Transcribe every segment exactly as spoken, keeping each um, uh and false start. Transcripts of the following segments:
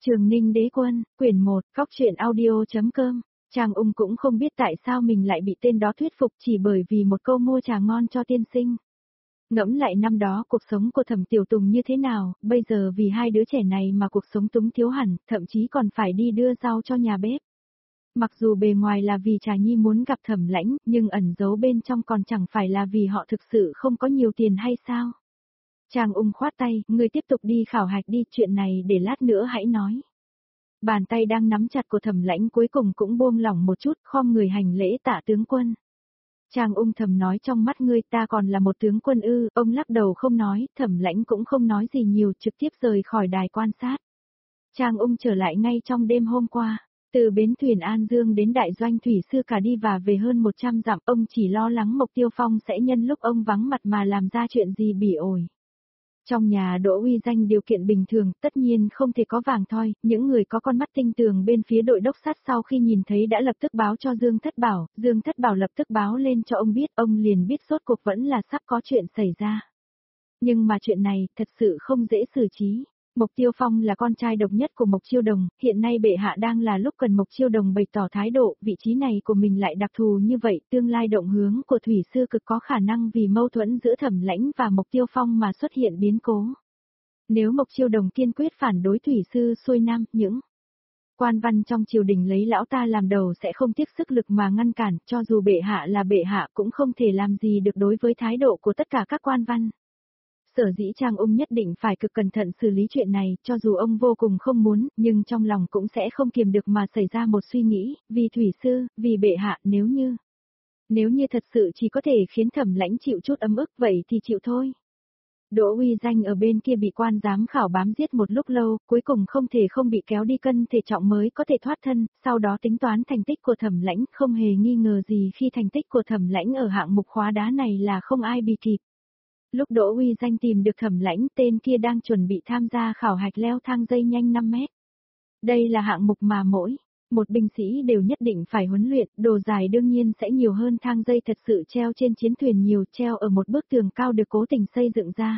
Trường Ninh Đế Quân, quyển một, cóc truyện audio.com. Trang Ung cũng không biết tại sao mình lại bị tên đó thuyết phục chỉ bởi vì một câu mua trà ngon cho tiên sinh. Ngẫm lại năm đó cuộc sống của Thẩm Tiểu Tùng như thế nào, bây giờ vì hai đứa trẻ này mà cuộc sống túng thiếu hẳn, thậm chí còn phải đi đưa rau cho nhà bếp. Mặc dù bề ngoài là vì Trà Nhi muốn gặp Thẩm Lãnh, nhưng ẩn giấu bên trong còn chẳng phải là vì họ thực sự không có nhiều tiền hay sao? Trang Ung khoát tay, ngươi tiếp tục đi khảo hạch đi, chuyện này để lát nữa hãy nói. Bàn tay đang nắm chặt của Thẩm Lãnh cuối cùng cũng buông lỏng một chút, khom người hành lễ tạ tướng quân. Trang Ung thầm nói trong mắt ngươi ta còn là một tướng quân ư, ông lắc đầu không nói, Thẩm Lãnh cũng không nói gì nhiều, trực tiếp rời khỏi đài quan sát. Trang Ung trở lại ngay trong đêm hôm qua, từ bến thuyền An Dương đến đại doanh thủy sư cả đi và về hơn một trăm dặm, ông chỉ lo lắng Mộc Tiêu Phong sẽ nhân lúc ông vắng mặt mà làm ra chuyện gì bỉ ổi. Trong nhà Đỗ Uy Danh điều kiện bình thường, tất nhiên không thể có vàng thoi, những người có con mắt tinh tường bên phía đội đốc sát sau khi nhìn thấy đã lập tức báo cho Dương Thất Bảo, Dương Thất Bảo lập tức báo lên cho ông biết, ông liền biết rốt cuộc vẫn là sắp có chuyện xảy ra. Nhưng mà chuyện này thật sự không dễ xử trí. Mộc Tiêu Phong là con trai độc nhất của Mộc Chiêu Đồng, hiện nay bệ hạ đang là lúc cần Mộc Chiêu Đồng bày tỏ thái độ, vị trí này của mình lại đặc thù như vậy, tương lai động hướng của thủy sư cực có khả năng vì mâu thuẫn giữa Thẩm Lãnh và Mộc Tiêu Phong mà xuất hiện biến cố. Nếu Mộc Chiêu Đồng kiên quyết phản đối thủy sư xuôi nam, những quan văn trong triều đình lấy lão ta làm đầu sẽ không tiếc sức lực mà ngăn cản, cho dù bệ hạ là bệ hạ cũng không thể làm gì được đối với thái độ của tất cả các quan văn. Sở dĩ Trang Ung nhất định phải cực cẩn thận xử lý chuyện này, cho dù ông vô cùng không muốn, nhưng trong lòng cũng sẽ không kiềm được mà xảy ra một suy nghĩ, vì thủy sư, vì bệ hạ, nếu như... Nếu như thật sự chỉ có thể khiến Thẩm Lãnh chịu chút ấm ức vậy thì chịu thôi. Đỗ Uy Danh ở bên kia bị quan giám khảo bám giết một lúc lâu, cuối cùng không thể không bị kéo đi cân thể trọng mới có thể thoát thân, sau đó tính toán thành tích của Thẩm Lãnh, không hề nghi ngờ gì khi thành tích của Thẩm Lãnh ở hạng mục khóa đá này là không ai bì kịp. Lúc Đỗ Uy Danh tìm được Thẩm Lãnh, tên kia đang chuẩn bị tham gia khảo hạch leo thang dây nhanh năm mét. Đây là hạng mục mà mỗi một binh sĩ đều nhất định phải huấn luyện, độ dài đương nhiên sẽ nhiều hơn thang dây thật sự treo trên chiến thuyền nhiều, treo ở một bức tường cao được cố tình xây dựng ra.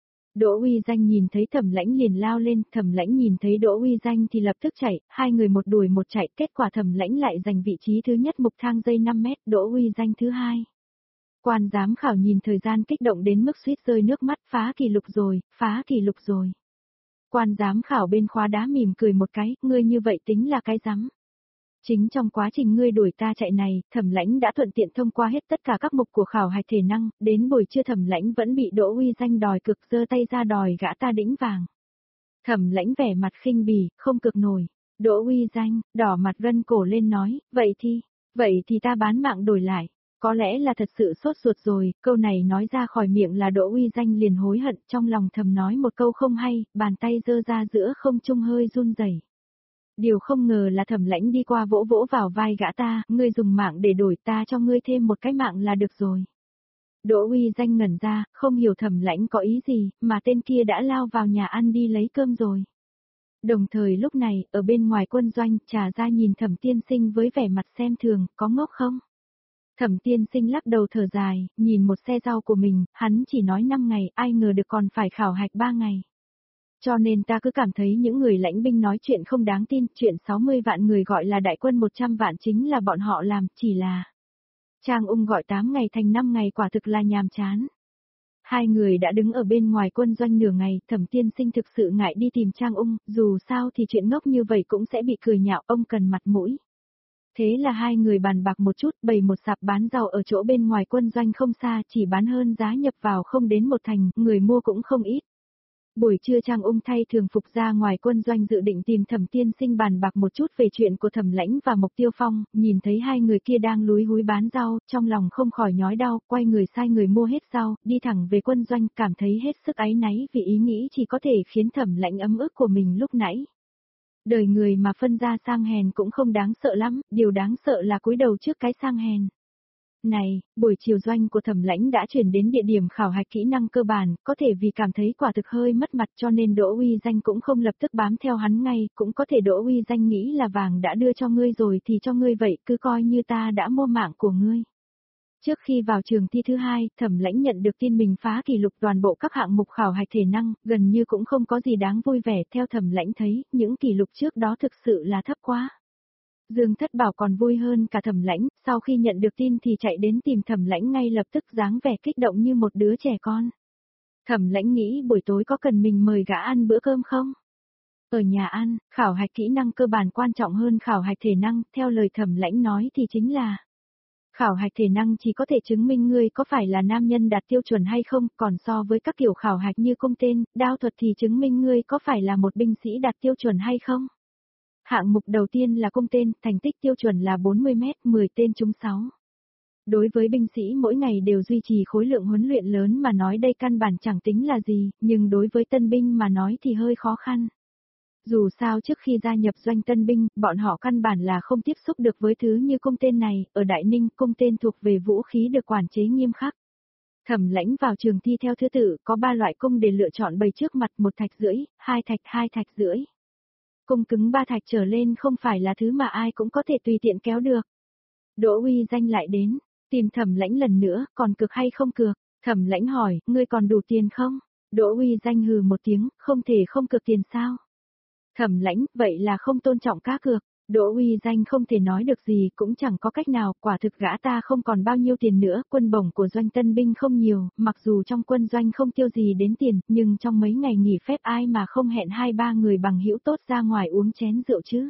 Đỗ Uy Danh nhìn thấy Thẩm Lãnh liền lao lên, Thẩm Lãnh nhìn thấy Đỗ Uy Danh thì lập tức chạy, hai người một đuổi một chạy, kết quả Thẩm Lãnh lại giành vị trí thứ nhất mục thang dây năm mét, Đỗ Uy Danh thứ hai. Quan giám khảo nhìn thời gian kích động đến mức suýt rơi nước mắt, phá kỷ lục rồi, phá kỷ lục rồi. Quan giám khảo bên khóa đá mỉm cười một cái, ngươi như vậy tính là cái rắm. Chính trong quá trình ngươi đuổi ta chạy này, Thẩm Lãnh đã thuận tiện thông qua hết tất cả các mục của khảo hạch thể năng, đến buổi trưa Thẩm Lãnh vẫn bị Đỗ Uy Danh đòi cực, giơ tay ra đòi gã ta đĩnh vàng. Thẩm Lãnh vẻ mặt khinh bỉ, không cực nổi. Đỗ Uy Danh, đỏ mặt gân cổ lên nói, vậy thì, vậy thì ta bán mạng đổi lại. Có lẽ là thật sự sốt ruột rồi, câu này nói ra khỏi miệng là Đỗ Uy Danh liền hối hận, trong lòng thầm nói một câu không hay, bàn tay giơ ra giữa không trung hơi run rẩy. Điều không ngờ là Thẩm Lãnh đi qua vỗ vỗ vào vai gã ta, ngươi dùng mạng để đổi, ta cho ngươi thêm một cái mạng là được rồi. Đỗ Uy Danh ngẩn ra, không hiểu Thẩm Lãnh có ý gì, mà tên kia đã lao vào nhà ăn đi lấy cơm rồi. Đồng thời lúc này, ở bên ngoài quân doanh, Trà Gia nhìn Thẩm Tiên Sinh với vẻ mặt xem thường, có ngốc không? Thẩm Tiên Sinh lắc đầu thở dài, nhìn một xe rau của mình, hắn chỉ nói năm ngày, ai ngờ được còn phải khảo hạch ba ngày. Cho nên ta cứ cảm thấy những người lãnh binh nói chuyện không đáng tin, chuyện sáu mươi vạn người gọi là đại quân một trăm vạn chính là bọn họ làm, chỉ là... Trang Ung gọi tám ngày thành năm ngày quả thực là nhàm chán. Hai người đã đứng ở bên ngoài quân doanh nửa ngày, Thẩm Tiên Sinh thực sự ngại đi tìm Trang Ung, dù sao thì chuyện ngốc như vậy cũng sẽ bị cười nhạo, ông cần mặt mũi. Thế là hai người bàn bạc một chút, bày một sạp bán rau ở chỗ bên ngoài quân doanh không xa, chỉ bán hơn giá nhập vào không đến một thành, người mua cũng không ít. Buổi trưa Trang Ung thay thường phục ra ngoài quân doanh dự định tìm Thẩm Tiên Sinh bàn bạc một chút về chuyện của Thẩm Lãnh và Mộc Tiêu Phong, nhìn thấy hai người kia đang lúi húi bán rau, trong lòng không khỏi nhói đau, quay người sai người mua hết rau, đi thẳng về quân doanh, cảm thấy hết sức áy náy vì ý nghĩ chỉ có thể khiến Thẩm Lãnh ấm ức của mình lúc nãy. Đời người mà phân ra sang hèn cũng không đáng sợ lắm, điều đáng sợ là cúi đầu trước cái sang hèn. Này, buổi chiều doanh của Thẩm Lãnh đã chuyển đến địa điểm khảo hạch kỹ năng cơ bản, có thể vì cảm thấy quả thực hơi mất mặt cho nên Đỗ Uy Danh cũng không lập tức bám theo hắn ngay, cũng có thể Đỗ Uy Danh nghĩ là vàng đã đưa cho ngươi rồi thì cho ngươi vậy, cứ coi như ta đã mua mạng của ngươi. Trước khi vào trường thi thứ hai, Thẩm Lãnh nhận được tin mình phá kỷ lục toàn bộ các hạng mục khảo hạch thể năng, gần như cũng không có gì đáng vui vẻ, theo Thẩm Lãnh thấy, những kỷ lục trước đó thực sự là thấp quá. Dương Thất Bảo còn vui hơn cả Thẩm Lãnh, sau khi nhận được tin thì chạy đến tìm Thẩm Lãnh ngay lập tức dáng vẻ kích động như một đứa trẻ con. Thẩm Lãnh nghĩ buổi tối có cần mình mời gã ăn bữa cơm không? Ở nhà ăn, khảo hạch kỹ năng cơ bản quan trọng hơn khảo hạch thể năng, theo lời Thẩm Lãnh nói thì chính là khảo hạch thể năng chỉ có thể chứng minh ngươi có phải là nam nhân đạt tiêu chuẩn hay không, còn so với các kiểu khảo hạch như cung tên, đao thuật thì chứng minh ngươi có phải là một binh sĩ đạt tiêu chuẩn hay không. Hạng mục đầu tiên là cung tên, thành tích tiêu chuẩn là bốn mươi mét, mười tên trúng sáu. Đối với binh sĩ mỗi ngày đều duy trì khối lượng huấn luyện lớn mà nói đây căn bản chẳng tính là gì, nhưng đối với tân binh mà nói thì hơi khó khăn. Dù sao trước khi gia nhập doanh tân binh, bọn họ căn bản là không tiếp xúc được với thứ như cung tên này, ở Đại Ninh, cung tên thuộc về vũ khí được quản chế nghiêm khắc. Thẩm Lãnh vào trường thi theo thứ tự, có ba loại cung để lựa chọn bày trước mặt, một thạch rưỡi, hai thạch, hai thạch rưỡi. Cung cứng ba thạch trở lên không phải là thứ mà ai cũng có thể tùy tiện kéo được. Đỗ Uy Danh lại đến, tìm Thẩm Lãnh lần nữa, còn cược hay không cược? Thẩm Lãnh hỏi, ngươi còn đủ tiền không? Đỗ Uy Danh hừ một tiếng, không thể không cược tiền sao? Thẩm Lãnh, vậy là không tôn trọng cá cược. Đỗ Uy Danh không thể nói được gì, cũng chẳng có cách nào, quả thực gã ta không còn bao nhiêu tiền nữa, quân bổng của doanh tân binh không nhiều, mặc dù trong quân doanh không tiêu gì đến tiền, nhưng trong mấy ngày nghỉ phép ai mà không hẹn hai ba người bằng hữu tốt ra ngoài uống chén rượu chứ.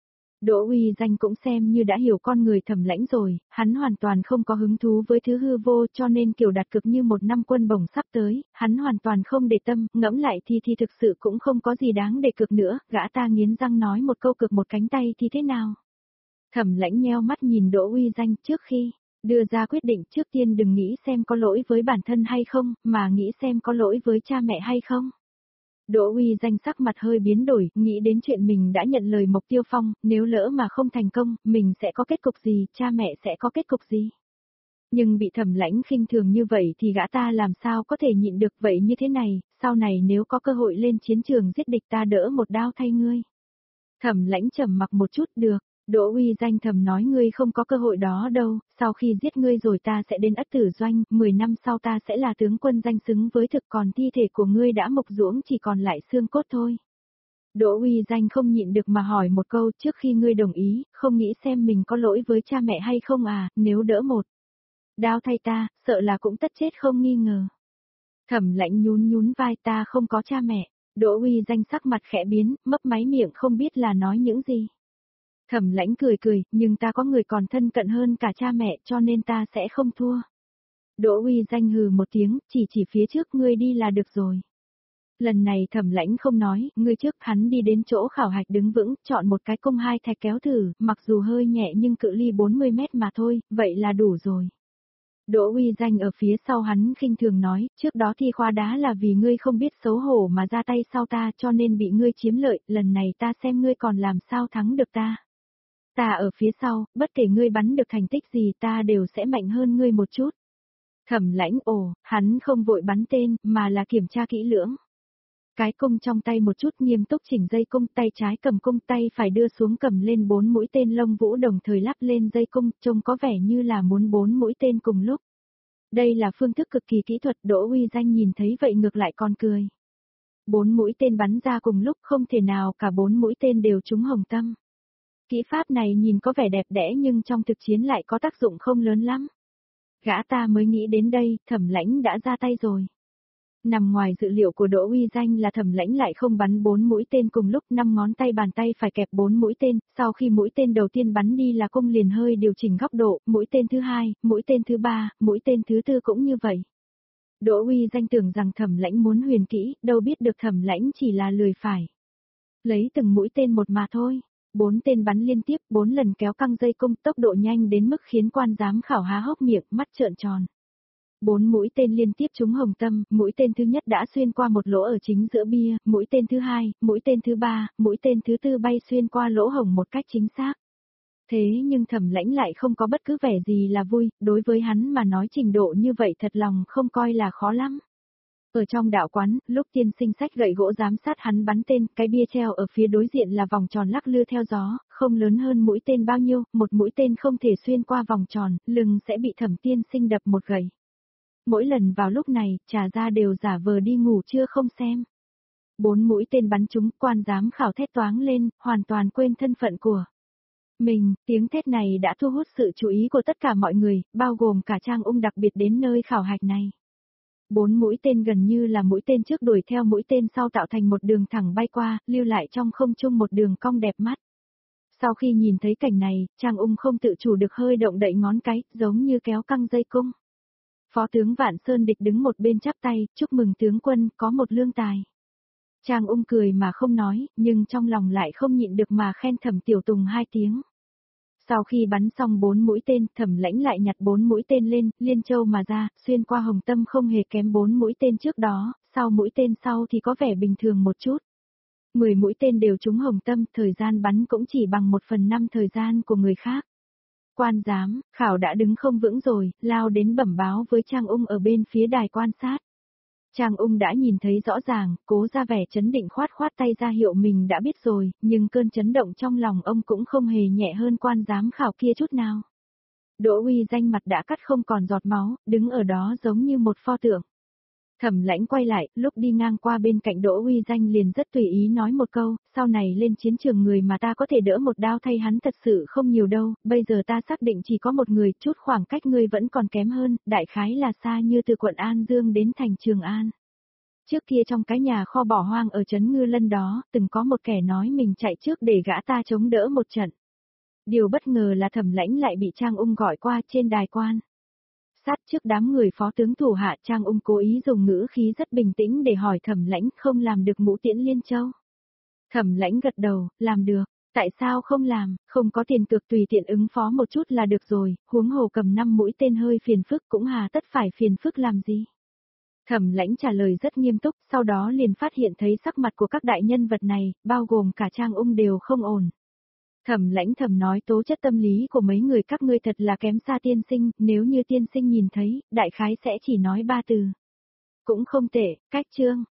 Đỗ Uy Danh cũng xem như đã hiểu con người Thẩm Lãnh rồi, hắn hoàn toàn không có hứng thú với thứ hư vô cho nên kiểu đặt cược như một năm quân bổng sắp tới, hắn hoàn toàn không để tâm, ngẫm lại thì thì thực sự cũng không có gì đáng để cược nữa, gã ta nghiến răng nói một câu cược một cánh tay thì thế nào. Thẩm Lãnh nheo mắt nhìn Đỗ Uy Danh trước khi đưa ra quyết định trước tiên đừng nghĩ xem có lỗi với bản thân hay không, mà nghĩ xem có lỗi với cha mẹ hay không. Đỗ Uy Danh sắc mặt hơi biến đổi, nghĩ đến chuyện mình đã nhận lời Mộc Tiêu Phong, nếu lỡ mà không thành công, mình sẽ có kết cục gì, cha mẹ sẽ có kết cục gì. Nhưng bị Thẩm Lãnh khinh thường như vậy thì gã ta làm sao có thể nhịn được vậy như thế này, sau này nếu có cơ hội lên chiến trường giết địch ta đỡ một đao thay ngươi. Thẩm Lãnh trầm mặc một chút được. Đỗ Uy Danh thầm nói ngươi không có cơ hội đó đâu, sau khi giết ngươi rồi ta sẽ đến Ất Tử Doanh, mười năm sau ta sẽ là tướng quân danh xứng với thực còn thi thể của ngươi đã mục ruỗng chỉ còn lại xương cốt thôi. Đỗ Uy Danh không nhịn được mà hỏi một câu trước khi ngươi đồng ý, không nghĩ xem mình có lỗi với cha mẹ hay không à, nếu đỡ một đao thay ta, sợ là cũng tất chết không nghi ngờ. Thẩm Lãnh nhún nhún vai ta không có cha mẹ, Đỗ Uy Danh sắc mặt khẽ biến, mấp máy miệng không biết là nói những gì. Thẩm Lãnh cười cười, nhưng ta có người còn thân cận hơn cả cha mẹ cho nên ta sẽ không thua. Đỗ Uy Danh hừ một tiếng, chỉ chỉ phía trước ngươi đi là được rồi. Lần này Thẩm Lãnh không nói, ngươi trước hắn đi đến chỗ khảo hạch đứng vững, chọn một cái cung hai thạch kéo thử, mặc dù hơi nhẹ nhưng cự ly bốn mươi mét mà thôi, vậy là đủ rồi. Đỗ Uy Danh ở phía sau hắn khinh thường nói, trước đó thi khoa đá là vì ngươi không biết xấu hổ mà ra tay sau ta cho nên bị ngươi chiếm lợi, lần này ta xem ngươi còn làm sao thắng được ta. Ta ở phía sau, bất kể ngươi bắn được thành tích gì ta đều sẽ mạnh hơn ngươi một chút. Thẩm Lãnh ồ, hắn không vội bắn tên, mà là kiểm tra kỹ lưỡng. Cái cung trong tay một chút nghiêm túc chỉnh dây cung, tay trái cầm cung, tay phải đưa xuống cầm lên bốn mũi tên lông vũ đồng thời lắp lên dây cung, trông có vẻ như là muốn bốn mũi tên cùng lúc. Đây là phương thức cực kỳ kỹ thuật, Đỗ Uy Danh nhìn thấy vậy ngược lại còn cười. Bốn mũi tên bắn ra cùng lúc không thể nào cả bốn mũi tên đều trúng hồng tâm. Kỹ pháp này nhìn có vẻ đẹp đẽ nhưng trong thực chiến lại có tác dụng không lớn lắm. Gã ta mới nghĩ đến đây, Thẩm Lãnh đã ra tay rồi. Nằm ngoài dự liệu của Đỗ Uy Danh là Thẩm Lãnh lại không bắn bốn mũi tên cùng lúc, năm ngón tay bàn tay phải kẹp bốn mũi tên, sau khi mũi tên đầu tiên bắn đi là cung liền hơi điều chỉnh góc độ, mũi tên thứ hai, mũi tên thứ ba, mũi tên thứ tư cũng như vậy. Đỗ Uy Danh tưởng rằng Thẩm Lãnh muốn huyền kỹ, đâu biết được Thẩm Lãnh chỉ là lười phải. Lấy từng mũi tên một mà thôi. Bốn tên bắn liên tiếp, bốn lần kéo căng dây cung, tốc độ nhanh đến mức khiến quan giám khảo há hốc miệng, mắt trợn tròn. Bốn mũi tên liên tiếp trúng hồng tâm, mũi tên thứ nhất đã xuyên qua một lỗ ở chính giữa bia, mũi tên thứ hai, mũi tên thứ ba, mũi tên thứ tư bay xuyên qua lỗ hồng một cách chính xác. Thế nhưng Thẩm Lãnh lại không có bất cứ vẻ gì là vui, đối với hắn mà nói trình độ như vậy thật lòng không coi là khó lắm. Ở trong đạo quán, lúc tiên sinh xách gậy gỗ giám sát hắn bắn tên, cái bia treo ở phía đối diện là vòng tròn lắc lư theo gió, không lớn hơn mũi tên bao nhiêu, một mũi tên không thể xuyên qua vòng tròn, lưng sẽ bị Thẩm tiên sinh đập một gậy. Mỗi lần vào lúc này, Trà Gia đều giả vờ đi ngủ chưa không xem. Bốn mũi tên bắn trúng, quan giám khảo thét toáng lên, hoàn toàn quên thân phận của mình, tiếng thét này đã thu hút sự chú ý của tất cả mọi người, bao gồm cả Trang Ung đặc biệt đến nơi khảo hạch này. Bốn mũi tên gần như là mũi tên trước đuổi theo mũi tên sau tạo thành một đường thẳng bay qua, lưu lại trong không trung một đường cong đẹp mắt. Sau khi nhìn thấy cảnh này, Trang Ung không tự chủ được hơi động đậy ngón cái, giống như kéo căng dây cung. Phó tướng Vạn Sơn Địch đứng một bên chắp tay, chúc mừng tướng quân, có một lương tài. Trang Ung cười mà không nói, nhưng trong lòng lại không nhịn được mà khen Thẩm Tiểu Tùng hai tiếng. Sau khi bắn xong bốn mũi tên, Thẩm Lãnh lại nhặt bốn mũi tên lên, liên châu mà ra, xuyên qua hồng tâm không hề kém bốn mũi tên trước đó, sau mũi tên sau thì có vẻ bình thường một chút. Mười mũi tên đều trúng hồng tâm, thời gian bắn cũng chỉ bằng một phần năm thời gian của người khác. Quan giám, khảo đã đứng không vững rồi, lao đến bẩm báo với Trang Ung ở bên phía đài quan sát. Trang Ung đã nhìn thấy rõ ràng, cố ra vẻ chấn định khoát khoát tay ra hiệu mình đã biết rồi, nhưng cơn chấn động trong lòng ông cũng không hề nhẹ hơn quan giám khảo kia chút nào. Đỗ Uy Danh mặt đã cắt không còn giọt máu, đứng ở đó giống như một pho tượng. Thẩm Lãnh quay lại, lúc đi ngang qua bên cạnh Đỗ Uy Danh liền rất tùy ý nói một câu, sau này lên chiến trường người mà ta có thể đỡ một đao thay hắn thật sự không nhiều đâu, bây giờ ta xác định chỉ có một người, chút khoảng cách ngươi vẫn còn kém hơn, đại khái là xa như từ quận An Dương đến thành Trường An. Trước kia trong cái nhà kho bỏ hoang ở trấn Ngư Lân đó, từng có một kẻ nói mình chạy trước để gã ta chống đỡ một trận. Điều bất ngờ là Thẩm Lãnh lại bị Trang Ung gọi qua trên đài quan. Sát trước đám người phó tướng thủ hạ, Trang Ung cố ý dùng ngữ khí rất bình tĩnh để hỏi Thẩm Lãnh không làm được Ngũ Tiễn Liên Châu. Thẩm Lãnh gật đầu, làm được, tại sao không làm, không có tiền cược tùy tiện ứng phó một chút là được rồi, huống hồ cầm năm mũi tên hơi phiền phức cũng hà tất phải phiền phức làm gì. Thẩm Lãnh trả lời rất nghiêm túc, sau đó liền phát hiện thấy sắc mặt của các đại nhân vật này, bao gồm cả Trang Ung đều không ổn. Thẩm Lãnh thầm nói tố chất tâm lý của mấy người các ngươi thật là kém xa tiên sinh, nếu như tiên sinh nhìn thấy, đại khái sẽ chỉ nói ba từ. Cũng không tệ, cách chương.